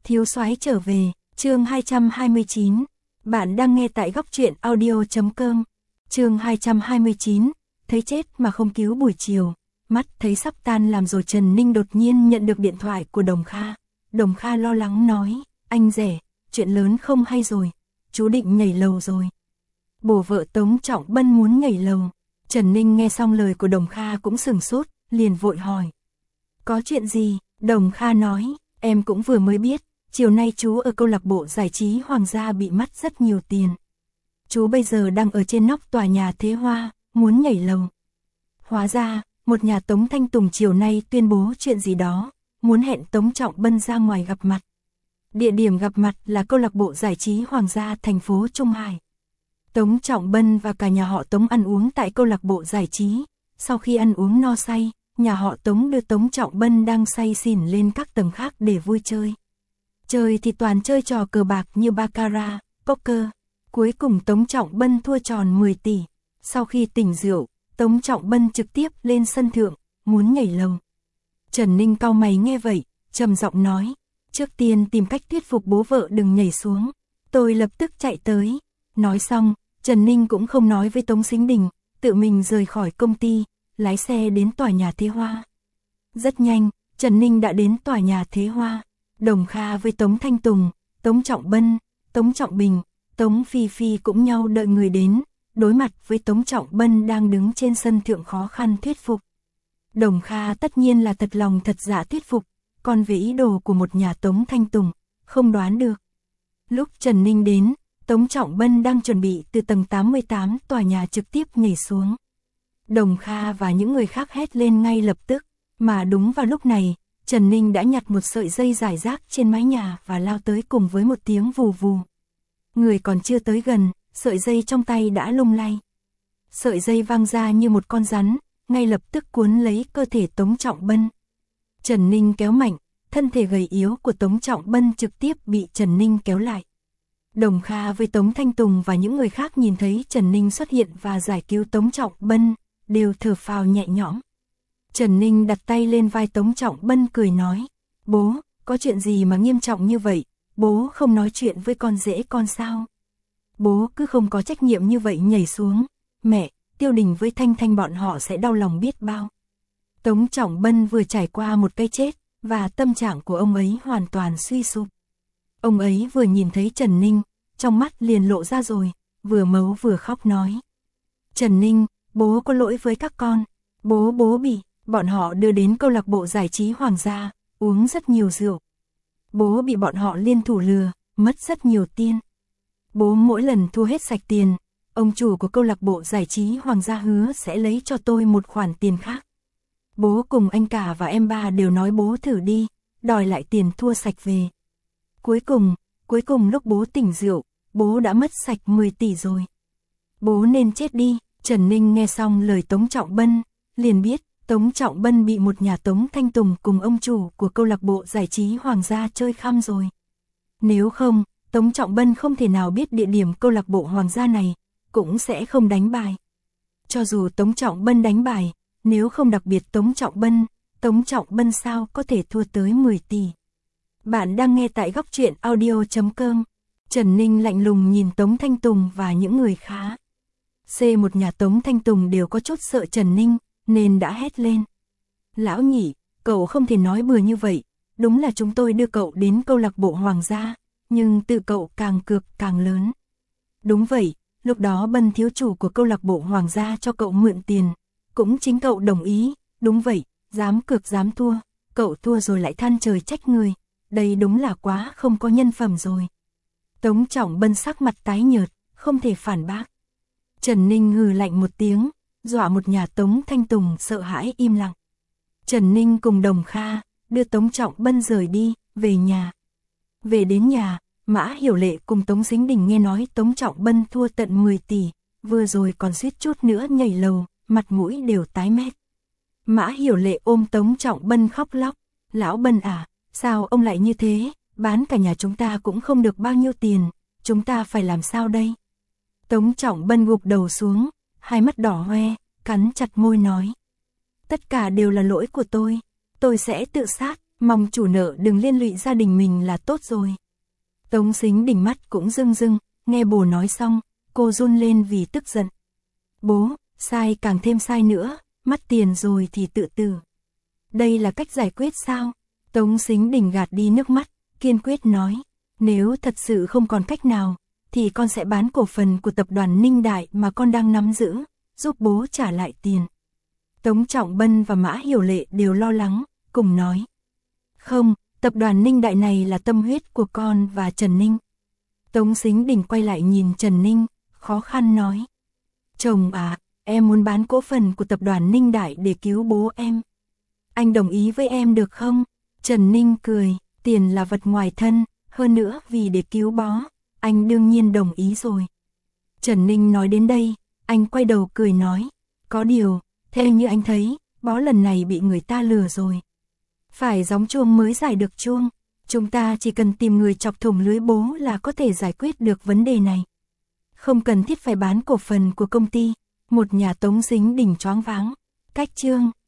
Thiếu soái trở về, chương 229. Bạn đang nghe tại góc truyện audio.com. Chương 229, thấy chết mà không cứu buổi chiều, mắt thấy sắp tan làm rồi Trần Ninh đột nhiên nhận được điện thoại của Đồng Kha. Đồng Kha lo lắng nói, anh rể, chuyện lớn không hay rồi, chú định nhảy lầu rồi. Bồ vợ Tống Trọng Bân muốn nhảy lầu. Trần Ninh nghe xong lời của Đồng Kha cũng sửng sốt, liền vội hỏi. Có chuyện gì? Đồng Kha nói, em cũng vừa mới biết, chiều nay chú ở câu lạc bộ giải trí Hoàng gia bị mất rất nhiều tiền. Chú bây giờ đang ở trên nóc tòa nhà Thế Hoa, muốn nhảy lầu. Hóa ra, một nhà Tống Thanh Tùng chiều nay tuyên bố chuyện gì đó, muốn hẹn Tống Trọng Bân ra ngoài gặp mặt. Địa điểm gặp mặt là câu lạc bộ giải trí Hoàng gia thành phố Trung Hải. Tống Trọng Bân và cả nhà họ Tống ăn uống tại câu lạc bộ giải trí. Sau khi ăn uống no say, nhà họ Tống đưa Tống Trọng Bân đang say xỉn lên các tầng khác để vui chơi. Chơi thì toàn chơi trò cờ bạc như baccarat, poker. Cuối cùng Tống Trọng Bân thua tròn 10 tỷ. Sau khi tỉnh rượu, Tống Trọng Bân trực tiếp lên sân thượng, muốn nhảy lầu. Trần Ninh cau mày nghe vậy, trầm giọng nói, trước tiên tìm cách thuyết phục bố vợ đừng nhảy xuống. Tôi lập tức chạy tới. Nói xong, Trần Ninh cũng không nói với Tống Sính Đình, tự mình rời khỏi công ty, lái xe đến tòa nhà Thế Hoa. Rất nhanh, Trần Ninh đã đến tòa nhà Thế Hoa. Đồng Kha với Tống Thanh Tùng, Tống Trọng Bân, Tống Trọng Bình, Tống Phi Phi cũng nhau đợi người đến, đối mặt với Tống Trọng Bân đang đứng trên sân thượng khó khăn thuyết phục. Đồng Kha tất nhiên là thật lòng thật dạ thuyết phục, còn về ý đồ của một nhà Tống Thanh Tùng, không đoán được. Lúc Trần Ninh đến, Tống Trọng Bân đang chuẩn bị từ tầng 88 tòa nhà trực tiếp nhảy xuống. Đồng Kha và những người khác hét lên ngay lập tức, mà đúng vào lúc này, Trần Ninh đã nhặt một sợi dây rải rác trên mái nhà và lao tới cùng với một tiếng vù vù. Người còn chưa tới gần, sợi dây trong tay đã lung lay. Sợi dây văng ra như một con rắn, ngay lập tức cuốn lấy cơ thể Tống Trọng Bân. Trần Ninh kéo mạnh, thân thể gầy yếu của Tống Trọng Bân trực tiếp bị Trần Ninh kéo lại. Đồng Kha với Tống Thanh Tùng và những người khác nhìn thấy Trần Ninh xuất hiện và giải cứu Tống Trọng Bân, đều thở phào nhẹ nhõm. Trần Ninh đặt tay lên vai Tống Trọng Bân cười nói, bố, có chuyện gì mà nghiêm trọng như vậy, bố không nói chuyện với con rể con sao? Bố cứ không có trách nhiệm như vậy nhảy xuống, mẹ, Tiêu Đình với Thanh Thanh bọn họ sẽ đau lòng biết bao. Tống Trọng Bân vừa trải qua một cái chết, và tâm trạng của ông ấy hoàn toàn suy sụp. Ông ấy vừa nhìn thấy Trần Ninh, trong mắt liền lộ ra rồi, vừa mếu vừa khóc nói. Trần Ninh, bố có lỗi với các con, bố bị bọn họ đưa đến câu lạc bộ giải trí Hoàng gia, uống rất nhiều rượu. Bố bị bọn họ liên thủ lừa, mất rất nhiều tiền. Bố mỗi lần thua hết sạch tiền, ông chủ của câu lạc bộ giải trí Hoàng gia hứa sẽ lấy cho tôi một khoản tiền khác. Bố cùng anh cả và em ba đều nói bố thử đi, đòi lại tiền thua sạch về. Cuối cùng lúc bố tỉnh rượu, bố đã mất sạch 10 tỷ rồi. Bố nên chết đi. Trần Ninh nghe xong lời Tống Trọng Bân, liền biết Tống Trọng Bân bị một nhà Tống Thanh Tùng cùng ông chủ của câu lạc bộ giải trí Hoàng gia chơi khăm rồi. Nếu không, Tống Trọng Bân không thể nào biết địa điểm câu lạc bộ Hoàng gia này, cũng sẽ không đánh bài. Cho dù Tống Trọng Bân đánh bài, nếu không đặc biệt Tống Trọng Bân sao có thể thua tới 10 tỷ. Bạn đang nghe tại góc truyện audio.com. Trần Ninh lạnh lùng nhìn Tống Thanh Tùng và những người khác. Một nhà Tống Thanh Tùng đều có chút sợ Trần Ninh, nên đã hét lên. Lão nhị, cậu không thể nói bừa như vậy, đúng là chúng tôi đưa cậu đến câu lạc bộ Hoàng gia, nhưng tự cậu càng cược càng lớn. Đúng vậy, lúc đó Bân thiếu chủ của câu lạc bộ Hoàng gia cho cậu mượn tiền, cũng chính cậu đồng ý, đúng vậy, dám cược dám thua, cậu thua rồi lại than trời trách người, đây đúng là quá không có nhân phẩm rồi. Tống Trọng Bân sắc mặt tái nhợt, không thể phản bác. Trần Ninh hừ lạnh một tiếng, dọa một nhà Tống Thanh Tùng sợ hãi im lặng. Trần Ninh cùng Đồng Kha, đưa Tống Trọng Bân rời đi, về nhà. Về đến nhà, Mã Hiểu Lệ cùng Tống Sính Đình nghe nói Tống Trọng Bân thua tận 10 tỷ, vừa rồi còn suýt chút nữa nhảy lầu, mặt mũi đều tái mét. Mã Hiểu Lệ ôm Tống Trọng Bân khóc lóc, lão Bân à, sao ông lại như thế, bán cả nhà chúng ta cũng không được bao nhiêu tiền, chúng ta phải làm sao đây? Tống Trọng Bân gục đầu xuống, hai mắt đỏ hoe, cắn chặt môi nói. Tất cả đều là lỗi của tôi sẽ tự sát. Mong chủ nợ đừng liên lụy gia đình mình là tốt rồi. Tống Sính Đình mắt cũng rưng rưng, nghe bố nói xong, cô run lên vì tức giận. Bố, sai càng thêm sai nữa, mất tiền rồi thì tự tử. Đây là cách giải quyết sao? Tống Sính Đình gạt đi nước mắt, kiên quyết nói, nếu thật sự không còn cách nào, thì con sẽ bán cổ phần của tập đoàn Ninh Đại mà con đang nắm giữ, giúp bố trả lại tiền. Tống Trọng Bân và Mã Hiểu Lệ đều lo lắng, cùng nói. Không, tập đoàn Ninh Đại này là tâm huyết của con và Trần Ninh. Tống Sính Đình quay lại nhìn Trần Ninh, khó khăn nói. Chồng à, em muốn bán cổ phần của tập đoàn Ninh Đại để cứu bố em. Anh đồng ý với em được không? Trần Ninh cười, tiền là vật ngoài thân, hơn nữa vì để cứu bó, anh đương nhiên đồng ý rồi. Trần Ninh nói đến đây, anh quay đầu cười nói, có điều, theo như anh thấy, bó lần này bị người ta lừa rồi. Phải gióng chuông mới giải được chuông, chúng ta chỉ cần tìm người chọc thủng lưới bố là có thể giải quyết được vấn đề này. Không cần thiết phải bán cổ phần của công ty, một nhà Tống Sính Đình choáng váng. Cách chương